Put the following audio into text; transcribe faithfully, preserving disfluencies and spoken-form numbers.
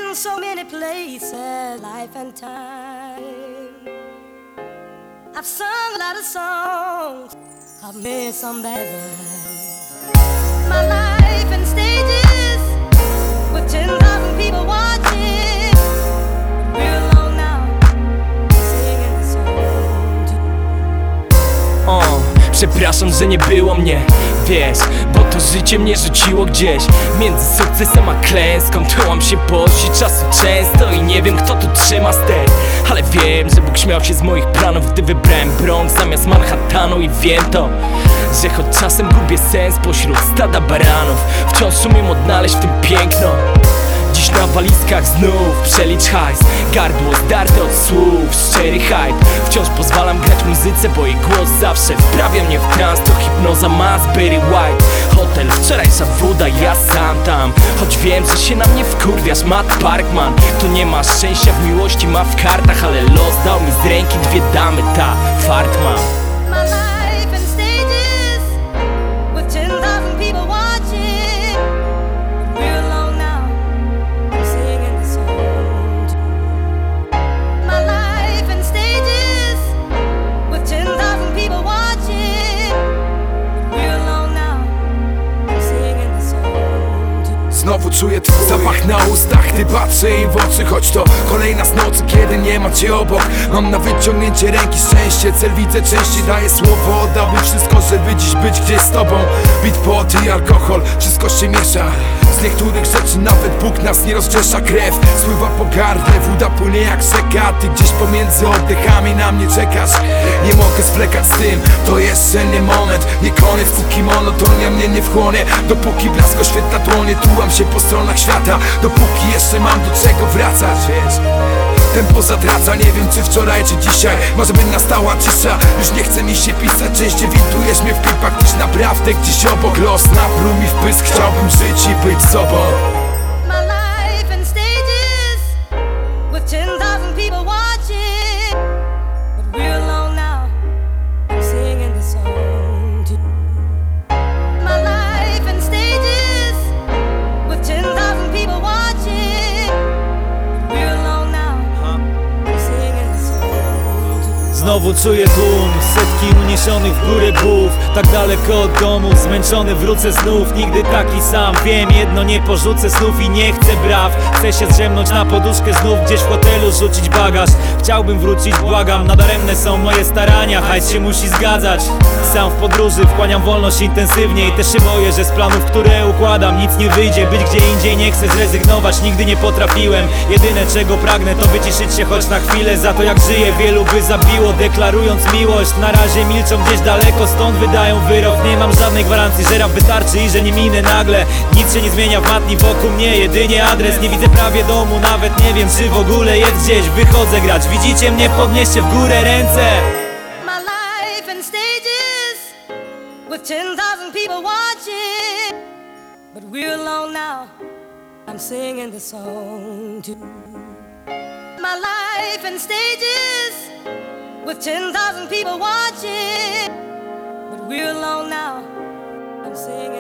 been so many places, life and time. I've sung a lot of songs, I've made some bad ones. My life in stages, with ten thousand people watching. Real long now, singing the song. O, przepraszam, że nie było mnie, wiesz, bo to życie mnie rzuciło gdzieś między sukcesem a klęską. Tyłam się posi czasu często i nie wiem, kto tu trzyma ster. Ale wiem, że Bóg śmiał się z moich planów, gdy wybrałem Bronx zamiast Manhattanu. I wiem to, że choć czasem gubię sens pośród stada baranów, wciąż umiem odnaleźć w tym piękno. Dziś na walizkach znów przelicz hajs, gardło zdarte od słów, szczery hype. Wciąż pozwalam grać muzyce, bo jej głos zawsze wprawia mnie w trans. To hipnoza ma Barry White. Hotel, wczorajsza woda, ja sam tam. Choć wiem, że się na mnie wkurwiasz, Matt Parkman. To nie ma szczęścia w miłości, ma w kartach, ale los dał mi z ręki dwie damy, ta fart mam. My life in stages, with ten thousand people watching. Real long now, I'm singing the song. My life in stages, with ten thousand people watching. Real long now, I'm singing the song. Znowu czuję twój zapach na ustach, gdy patrzę jej w oczy. Choć to kolejna z nocy, kiedy nie ma cię obok. Mam na wyciągnięcie ręki szczęście, cel widzę częściej. Daję słowo, oddałbym wszystko, żeby dziś być gdzieś z tobą. Beat, pot i alkohol, wszystko się miesza. Z niektórych rzeczy nawet Bóg nas nie rozczesza. Krew spływa po gardle, woda płynie jak rzeka. Ty gdzieś pomiędzy oddechami na mnie czekasz. Nie mogę zwlekać z tym, to jeszcze nie moment. Nie koniec, póki monotonia mnie nie wchłonie. Dopóki blask oświetla dłonie, tułam się po stronach świata. Dopóki jeszcze mam do czego wracać, wiesz. Tempo zatraca, nie wiem czy wczoraj, czy dzisiaj. Może by nastała cisza, już nie chce mi się pisać. Częściej widujesz mnie w klipach, gdzieś naprawdę gdzieś obok. Los napluł mi w pysk, chciałbym żyć i być sobą. My life in stages, with ten thousand people watching. But real long now, I'm singing the song too. My life in stages, with ten thousand people watching. But real long now, I'm singing the song too. Znowu czuję tłum, setki uniesionych w górę głów. Tak daleko od domu, zmęczony wrócę znów. Nigdy taki sam, wiem jedno, nie porzucę snów i nie chcę braw. Chcę się zdrzemnąć na poduszkę znów, gdzieś w hotelu rzucić bagaż. Chciałbym wrócić, błagam, nadaremne są moje starania. Hajs się musi zgadzać. Sam w podróży wchłaniam wolność intensywnie i też się boję, że z planów, które układam, nic nie wyjdzie. Być gdzie indziej nie chcę zrezygnować, nigdy nie potrafiłem. Jedyne czego pragnę to wyciszyć się choć na chwilę. Za to jak żyję wielu by zabiło, deklarując miłość. Na razie milczą gdzieś daleko, stąd wydają wyrok. Nie mam żadnej gwarancji, że rap wystarczy i że nie minę nagle. Nic się nie zmienia w matni wokół mnie, jedynie adres. Nie widzę prawie domu, nawet nie wiem czy w ogóle jest gdzieś. Wychodzę grać, widzicie mnie, podnieście w górę ręce. My life in stages, with ten thousand people watching. But we're alone now, I'm singing the song too. My life in stages, with ten thousand people watching. But we're alone now, I'm singing